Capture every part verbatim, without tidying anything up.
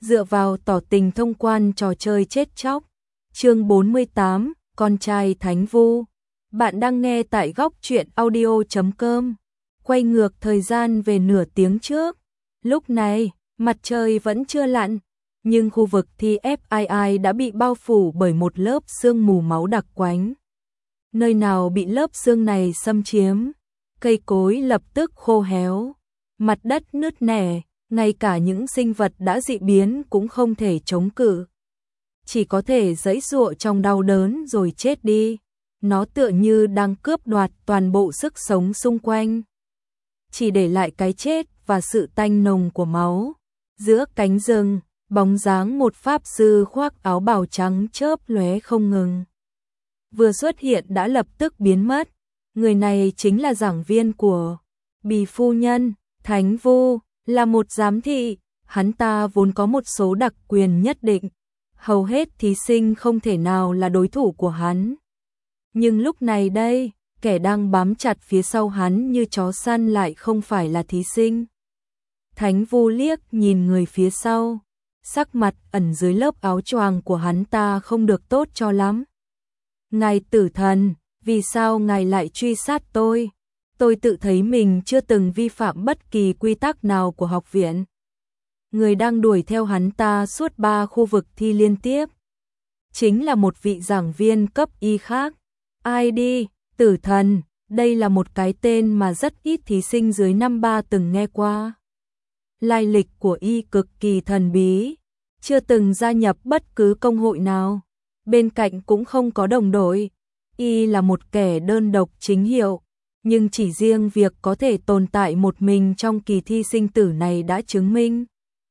dựa vào tỏ tình thông quan trò chơi chết chóc. Chương bốn mươi tám, con trai Thánh Vu. Bạn đang nghe tại góc truyện audio chấm com. Quay ngược thời gian về nửa tiếng trước. Lúc này, mặt trời vẫn chưa lặn, nhưng khu vực thi ép i i đã bị bao phủ bởi một lớp sương mù máu đặc quánh. Nơi nào bị lớp sương này xâm chiếm, cây cối lập tức khô héo, mặt đất nứt nẻ, ngay cả những sinh vật đã dị biến cũng không thể chống cự. Chỉ có thể giãy giụa trong đau đớn rồi chết đi. Nó tựa như đang cướp đoạt toàn bộ sức sống xung quanh, chỉ để lại cái chết và sự tanh nồng của máu. Giữa cánh rừng, bóng dáng một pháp sư khoác áo bào trắng chớp lóe không ngừng. Vừa xuất hiện đã lập tức biến mất. Người này chính là giảng viên của Bì phu nhân, Thánh Vu, là một giám thị. Hắn ta vốn có một số đặc quyền nhất định, hầu hết thí sinh không thể nào là đối thủ của hắn. Nhưng lúc này đây, kẻ đang bám chặt phía sau hắn như chó săn lại không phải là thí sinh. Thánh Vu liếc nhìn người phía sau, sắc mặt ẩn dưới lớp áo choàng của hắn ta không được tốt cho lắm. Ngài tử thần, vì sao ngài lại truy sát tôi? Tôi tự thấy mình chưa từng vi phạm bất kỳ quy tắc nào của học viện. Người đang đuổi theo hắn ta suốt ba khu vực thi liên tiếp chính là một vị giảng viên cấp y khác. i đê, tử thần, đây là một cái tên mà rất ít thí sinh dưới năm ba từng nghe qua. Lai lịch của y cực kỳ thần bí, chưa từng gia nhập bất cứ công hội nào, bên cạnh cũng không có đồng đội. Y là một kẻ đơn độc chính hiệu, nhưng chỉ riêng việc có thể tồn tại một mình trong kỳ thi sinh tử này đã chứng minh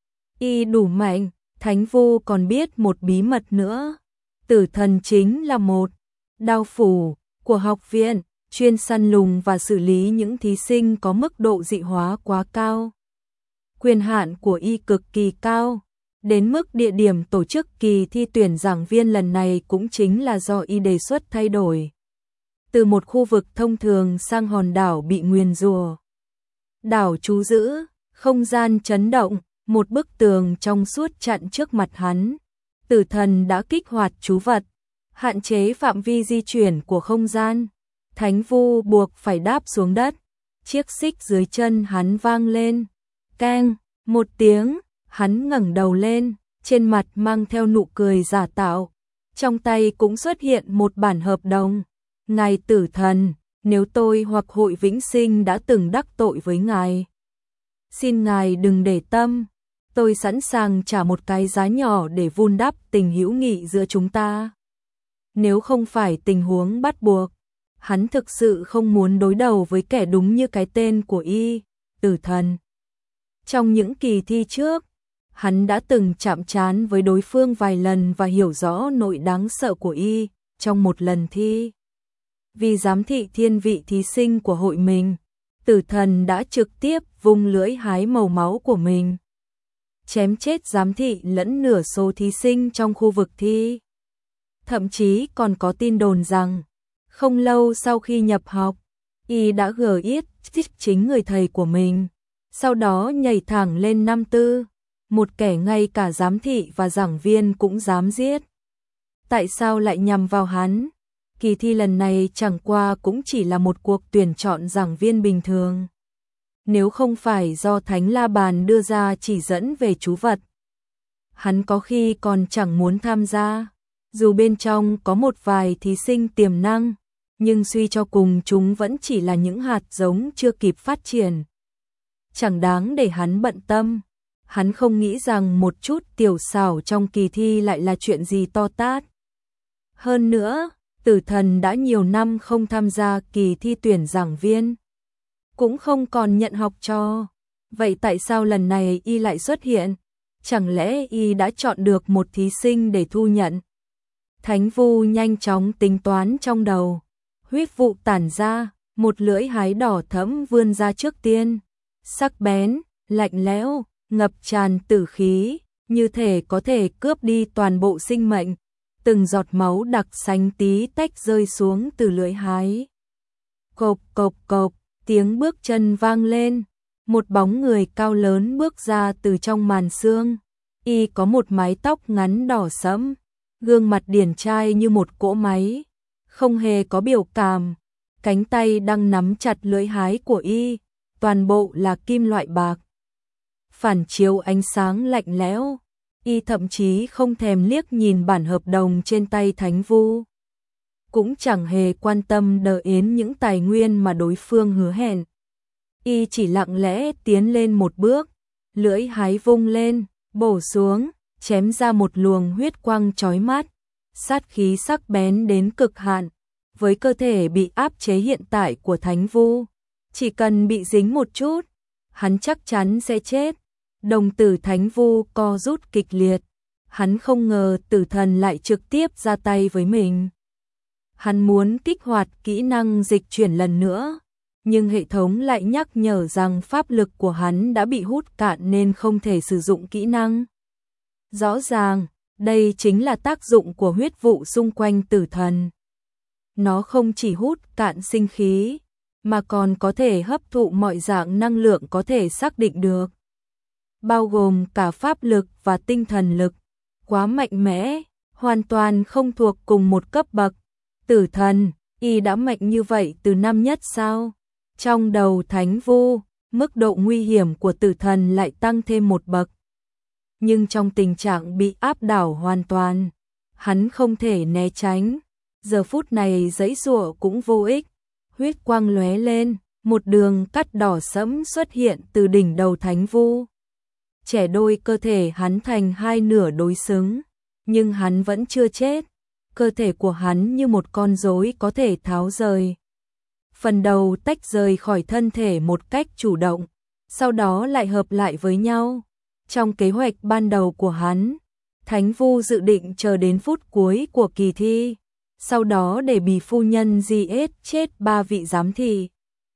y đủ mạnh. Thánh Vu còn biết một bí mật nữa. Tử thần chính là một đao phủ của học viện, chuyên săn lùng và xử lý những thí sinh có mức độ dị hóa quá cao. Quyền hạn của y cực kỳ cao, đến mức địa điểm tổ chức kỳ thi tuyển giảng viên lần này cũng chính là do y đề xuất thay đổi từ một khu vực thông thường sang hòn đảo bị nguyền rủa. Đảo trú giữ, không gian chấn động, một bức tường trong suốt chặn trước mặt hắn. Tử thần đã kích hoạt trú vật, hạn chế phạm vi di chuyển của không gian. Thánh Vu buộc phải đáp xuống đất. Chiếc xích dưới chân hắn vang lên. Keng, một tiếng, hắn ngẩng đầu lên, trên mặt mang theo nụ cười giả tạo. Trong tay cũng xuất hiện một bản hợp đồng. Ngài tử thần, nếu tôi hoặc hội vĩnh sinh đã từng đắc tội với ngài, xin ngài đừng để tâm. Tôi sẵn sàng trả một cái giá nhỏ để vun đắp tình hữu nghị giữa chúng ta. Nếu không phải tình huống bắt buộc, hắn thực sự không muốn đối đầu với kẻ đúng như cái tên của y, tử thần. Trong những kỳ thi trước, hắn đã từng chạm trán với đối phương vài lần và hiểu rõ nỗi đáng sợ của y. Trong một lần thi, vì giám thị thiên vị thí sinh của hội mình, tử thần đã trực tiếp vung lưỡi hái màu máu của mình, chém chết giám thị lẫn nửa số thí sinh trong khu vực thi. Thậm chí còn có tin đồn rằng, không lâu sau khi nhập học, y đã gờ yết chính người thầy của mình, sau đó nhảy thẳng lên năm tư, một kẻ ngay cả giám thị và giảng viên cũng dám giết. Tại sao lại nhằm vào hắn? Kỳ thi lần này chẳng qua cũng chỉ là một cuộc tuyển chọn giảng viên bình thường. Nếu không phải do Thánh La Bàn đưa ra chỉ dẫn về trú vật, hắn có khi còn chẳng muốn tham gia. Dù bên trong có một vài thí sinh tiềm năng, nhưng suy cho cùng chúng vẫn chỉ là những hạt giống chưa kịp phát triển, chẳng đáng để hắn bận tâm. Hắn không nghĩ rằng một chút tiểu xảo trong kỳ thi lại là chuyện gì to tát. Hơn nữa, tử thần đã nhiều năm không tham gia kỳ thi tuyển giảng viên, cũng không còn nhận học trò. Vậy tại sao lần này y lại xuất hiện? Chẳng lẽ y đã chọn được một thí sinh để thu nhận? Thánh Vu nhanh chóng tính toán trong đầu. Huyết vụ tản ra, một lưỡi hái đỏ thẫm vươn ra trước tiên. Sắc bén, lạnh lẽo, ngập tràn tử khí, như thể có thể cướp đi toàn bộ sinh mệnh. Từng giọt máu đặc xanh tí tách rơi xuống từ lưỡi hái. Cộp cộp cộp, tiếng bước chân vang lên. Một bóng người cao lớn bước ra từ trong màn sương. Y có một mái tóc ngắn đỏ sẫm, gương mặt điển trai như một cỗ máy, không hề có biểu cảm. Cánh tay đang nắm chặt lưỡi hái của Y, toàn bộ là kim loại bạc. Phản chiếu ánh sáng lạnh lẽo, Y thậm chí không thèm liếc nhìn bản hợp đồng trên tay Thánh Vu. Cũng chẳng hề quan tâm đờ yến những tài nguyên mà đối phương hứa hẹn. Y chỉ lặng lẽ tiến lên một bước, lưỡi hái vung lên, bổ xuống, chém ra một luồng huyết quang chói mắt, sát khí sắc bén đến cực hạn. Với cơ thể bị áp chế hiện tại của Thánh Vu, chỉ cần bị dính một chút, hắn chắc chắn sẽ chết. Đồng tử Thánh Vu co rút kịch liệt, hắn không ngờ tử thần lại trực tiếp ra tay với mình. Hắn muốn kích hoạt kỹ năng dịch chuyển lần nữa, nhưng hệ thống lại nhắc nhở rằng pháp lực của hắn đã bị hút cạn nên không thể sử dụng kỹ năng. Rõ ràng, đây chính là tác dụng của huyết vụ xung quanh tử thần. Nó không chỉ hút cạn sinh khí, mà còn có thể hấp thụ mọi dạng năng lượng có thể xác định được, bao gồm cả pháp lực và tinh thần lực. Quá mạnh mẽ, hoàn toàn không thuộc cùng một cấp bậc. Tử thần, Y đã mạnh như vậy từ năm nhất sao? Trong đầu Thánh Vu, mức độ nguy hiểm của tử thần lại tăng thêm một bậc. Nhưng trong tình trạng bị áp đảo hoàn toàn, hắn không thể né tránh. Giờ phút này giãy giụa cũng vô ích. Huyết quang lóe lên, một đường cắt đỏ sẫm xuất hiện từ đỉnh đầu Thánh Vu. Chẻ đôi cơ thể hắn thành hai nửa đối xứng, nhưng hắn vẫn chưa chết. Cơ thể của hắn như một con rối có thể tháo rời. Phần đầu tách rời khỏi thân thể một cách chủ động, sau đó lại hợp lại với nhau. Trong kế hoạch ban đầu của hắn, Thánh Vu dự định chờ đến phút cuối của kỳ thi, sau đó để Bì phu nhân giết chết ba vị giám thị.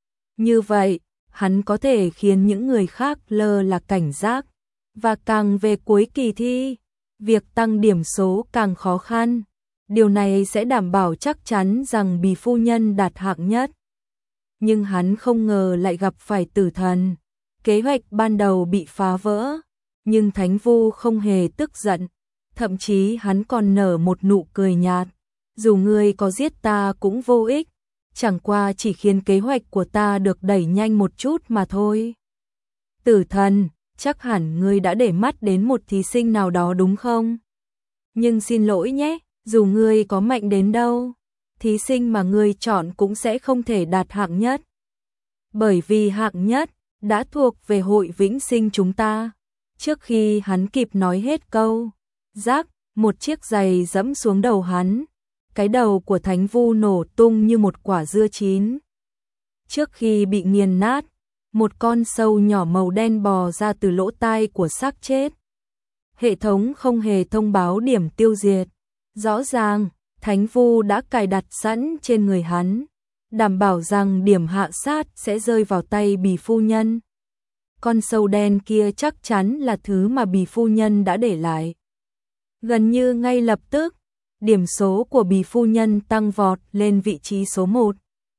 Như vậy, hắn có thể khiến những người khác lơ là cảnh giác, và càng về cuối kỳ thi, việc tăng điểm số càng khó khăn. Điều này sẽ đảm bảo chắc chắn rằng Bì phu nhân đạt hạng nhất. Nhưng hắn không ngờ lại gặp phải tử thần. Kế hoạch ban đầu bị phá vỡ, nhưng Thánh Vu không hề tức giận, thậm chí hắn còn nở một nụ cười nhạt. Dù ngươi có giết ta cũng vô ích, chẳng qua chỉ khiến kế hoạch của ta được đẩy nhanh một chút mà thôi. Tử thần, chắc hẳn ngươi đã để mắt đến một thí sinh nào đó đúng không? Nhưng xin lỗi nhé, dù ngươi có mạnh đến đâu, thí sinh mà ngươi chọn cũng sẽ không thể đạt hạng nhất. Bởi vì hạng nhất đã thuộc về hội vĩnh sinh chúng ta. Trước khi hắn kịp nói hết câu, rắc, một chiếc giày dẫm xuống đầu hắn. Cái đầu của Thánh Vu nổ tung như một quả dưa chín. Trước khi bị nghiền nát, một con sâu nhỏ màu đen bò ra từ lỗ tai của xác chết. Hệ thống không hề thông báo điểm tiêu diệt. Rõ ràng, Thánh Vu đã cài đặt sẵn trên người hắn, đảm bảo rằng điểm hạ sát sẽ rơi vào tay Bì phu nhân. Con sâu đen kia chắc chắn là thứ mà Bì phu nhân đã để lại. Gần như ngay lập tức, điểm số của Bì phu nhân tăng vọt lên vị trí số một.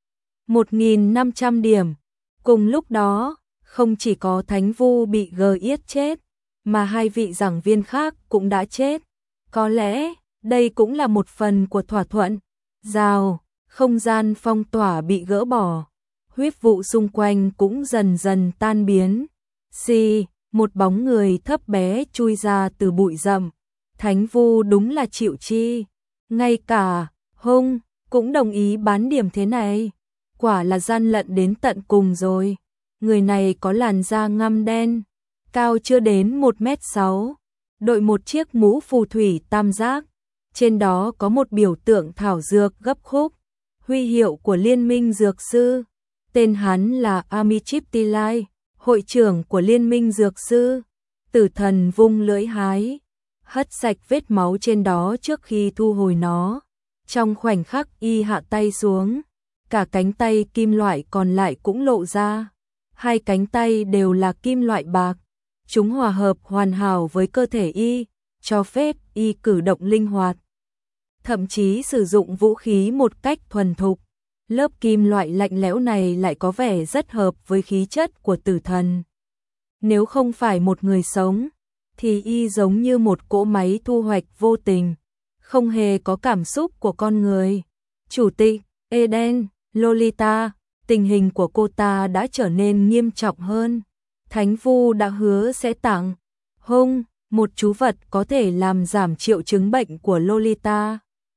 một nghìn năm trăm điểm. Cùng lúc đó, không chỉ có Thánh Vu bị gờ yết chết, mà hai vị giảng viên khác cũng đã chết. Có lẽ, đây cũng là một phần của thỏa thuận. Rào, không gian phong tỏa bị gỡ bỏ. Huyết vụ xung quanh cũng dần dần tan biến. Xì, một bóng người thấp bé chui ra từ bụi rậm. Thánh Vu đúng là chịu chi. Ngay cả, Hung, cũng đồng ý bán điểm thế này. Quả là gian lận đến tận cùng rồi. Người này có làn da ngăm đen, cao chưa đến một mét sáu, đội một chiếc mũ phù thủy tam giác. Trên đó có một biểu tượng thảo dược gấp khúc, huy hiệu của Liên minh Dược Sư. Tên hắn là Amichiptilai, hội trưởng của Liên minh Dược Sư. Tử thần vung lưỡi hái, hất sạch vết máu trên đó trước khi thu hồi nó. Trong khoảnh khắc y hạ tay xuống, cả cánh tay kim loại còn lại cũng lộ ra. Hai cánh tay đều là kim loại bạc. Chúng hòa hợp hoàn hảo với cơ thể y, cho phép y cử động linh hoạt. Thậm chí sử dụng vũ khí một cách thuần thục. Lớp kim loại lạnh lẽo này lại có vẻ rất hợp với khí chất của tử thần. Nếu không phải một người sống, thì y giống như một cỗ máy thu hoạch vô tình, không hề có cảm xúc của con người. Chủ tịch Eden, Lolita, tình hình của cô ta đã trở nên nghiêm trọng hơn. Thánh Vu đã hứa sẽ tặng Hung một chú vật có thể làm giảm triệu chứng bệnh của Lolita.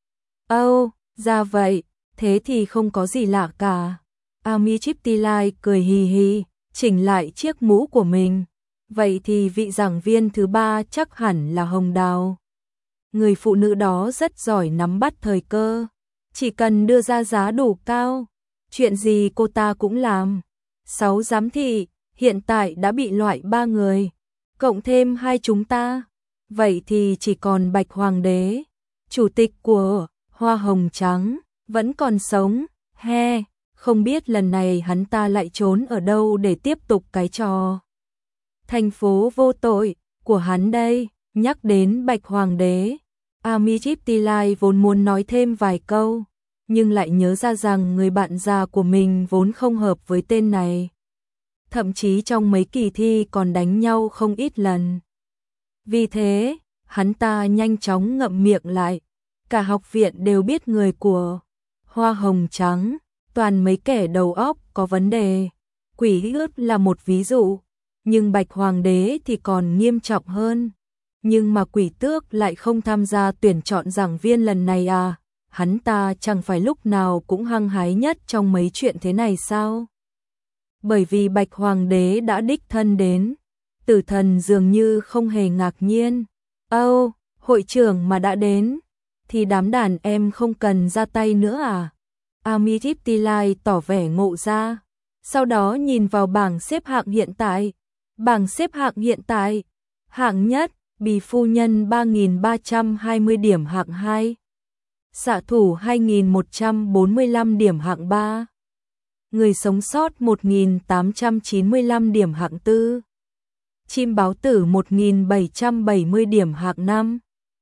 Âu, oh, ra vậy, thế thì không có gì lạ cả. Amichiptilai cười hì hì, chỉnh lại chiếc mũ của mình. Vậy thì vị giảng viên thứ ba chắc hẳn là Hồng Đào. Người phụ nữ đó rất giỏi nắm bắt thời cơ, chỉ cần đưa ra giá đủ cao, chuyện gì cô ta cũng làm. Sáu giám thị hiện tại đã bị loại ba người, cộng thêm hai chúng ta, vậy thì chỉ còn Bạch Hoàng đế, chủ tịch của Hoa Hồng Trắng, vẫn còn sống. He, không biết lần này hắn ta lại trốn ở đâu để tiếp tục cái trò thành phố vô tội của hắn đây. Nhắc đến Bạch Hoàng đế, Amichiptilai vốn muốn nói thêm vài câu, nhưng lại nhớ ra rằng người bạn già của mình vốn không hợp với tên này. Thậm chí trong mấy kỳ thi còn đánh nhau không ít lần. Vì thế, hắn ta nhanh chóng ngậm miệng lại. Cả học viện đều biết người của Hoa Hồng Trắng, toàn mấy kẻ đầu óc có vấn đề. Quỷ ướt là một ví dụ, nhưng Bạch Hoàng đế thì còn nghiêm trọng hơn. Nhưng mà Quỷ Tước lại không tham gia tuyển chọn giảng viên lần này à? Hắn ta chẳng phải lúc nào cũng hăng hái nhất trong mấy chuyện thế này sao? Bởi vì Bạch Hoàng đế đã đích thân đến, Tử Thần dường như không hề ngạc nhiên. Âu, oh, hội trưởng mà đã đến, thì đám đàn em không cần ra tay nữa à? Amichiptilai tỏ vẻ ngộ ra, sau đó nhìn vào bảng xếp hạng hiện tại. Bảng xếp hạng hiện tại, hạng nhất, Bì phu nhân ba nghìn ba trăm hai mươi điểm hạng hai, xạ thủ hai nghìn một trăm bốn mươi lăm điểm hạng ba, người sống sót một nghìn tám trăm chín mươi lăm điểm hạng tư, chim báo tử một nghìn bảy trăm bảy mươi điểm hạng năm,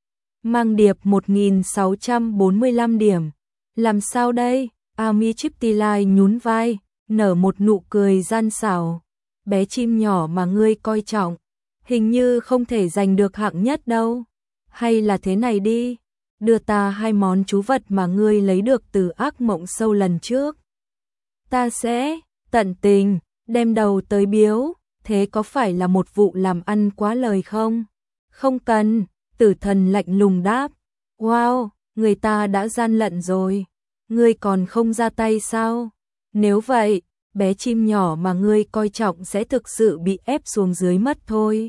mang điệp một nghìn sáu trăm bốn mươi lăm điểm. Làm sao đây? Amichiptilai nhún vai, nở một nụ cười gian xảo. Bé chim nhỏ mà ngươi coi trọng, hình như không thể giành được hạng nhất đâu. Hay là thế này đi, đưa ta hai món chú vật mà ngươi lấy được từ ác mộng sâu lần trước. Ta sẽ tận tình đem đầu tới biếu, thế có phải là một vụ làm ăn quá lời không? Không cần, Tử Thần lạnh lùng đáp. Wow, người ta đã gian lận rồi, ngươi còn không ra tay sao? Nếu vậy, bé chim nhỏ mà ngươi coi trọng sẽ thực sự bị ép xuống dưới mất thôi.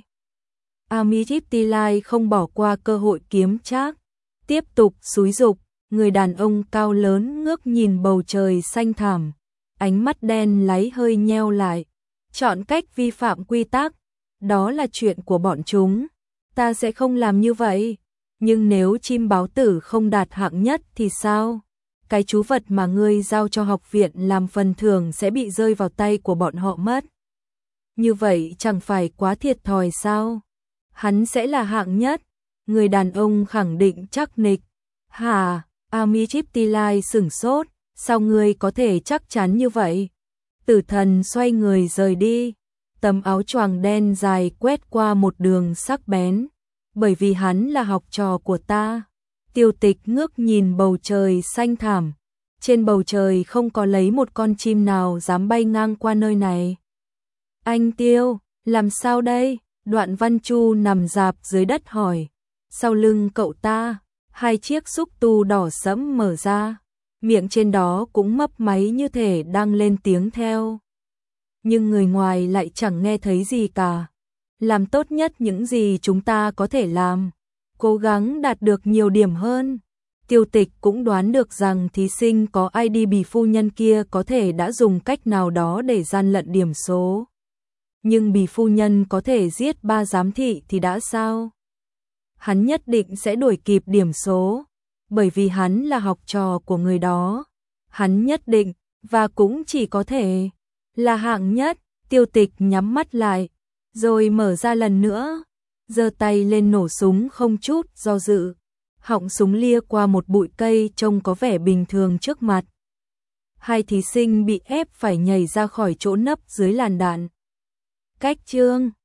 Amichiptilai không bỏ qua cơ hội kiếm trác, tiếp tục xúi giục. Người đàn ông cao lớn ngước nhìn bầu trời xanh thẳm, ánh mắt đen láy hơi nheo lại. Chọn cách vi phạm quy tắc, đó là chuyện của bọn chúng, ta sẽ không làm như vậy. Nhưng nếu chim báo tử không đạt hạng nhất thì sao? Cái chú vật mà ngươi giao cho học viện làm phần thưởng sẽ bị rơi vào tay của bọn họ mất. Như vậy chẳng phải quá thiệt thòi sao? Hắn sẽ là hạng nhất, người đàn ông khẳng định chắc nịch. Hả? Amichiptilai sửng sốt, sao ngươi có thể chắc chắn như vậy? Tử Thần xoay người rời đi, tấm áo choàng đen dài quét qua một đường sắc bén, bởi vì hắn là học trò của ta. Tiêu Tịch ngước nhìn bầu trời xanh thẳm, trên bầu trời không có lấy một con chim nào dám bay ngang qua nơi này. Anh Tiêu, làm sao đây? Đoạn Văn Chu nằm rạp dưới đất hỏi. Sau lưng cậu ta, hai chiếc xúc tu đỏ sẫm mở ra, miệng trên đó cũng mấp máy như thể đang lên tiếng theo. Nhưng người ngoài lại chẳng nghe thấy gì cả. Làm tốt nhất những gì chúng ta có thể làm, cố gắng đạt được nhiều điểm hơn. Tiêu Tịch cũng đoán được rằng thí sinh có i đê Bì phu nhân kia có thể đã dùng cách nào đó để gian lận điểm số. Nhưng Bì phu nhân có thể giết ba giám thị thì đã sao? Hắn nhất định sẽ đuổi kịp điểm số, bởi vì hắn là học trò của người đó. Hắn nhất định, và cũng chỉ có thể, là hạng nhất. Tiêu Tịch nhắm mắt lại, rồi mở ra lần nữa, giơ tay lên nổ súng không chút do dự. Họng súng lia qua một bụi cây trông có vẻ bình thường trước mặt. Hai thí sinh bị ép phải nhảy ra khỏi chỗ nấp dưới làn đạn. Cách chương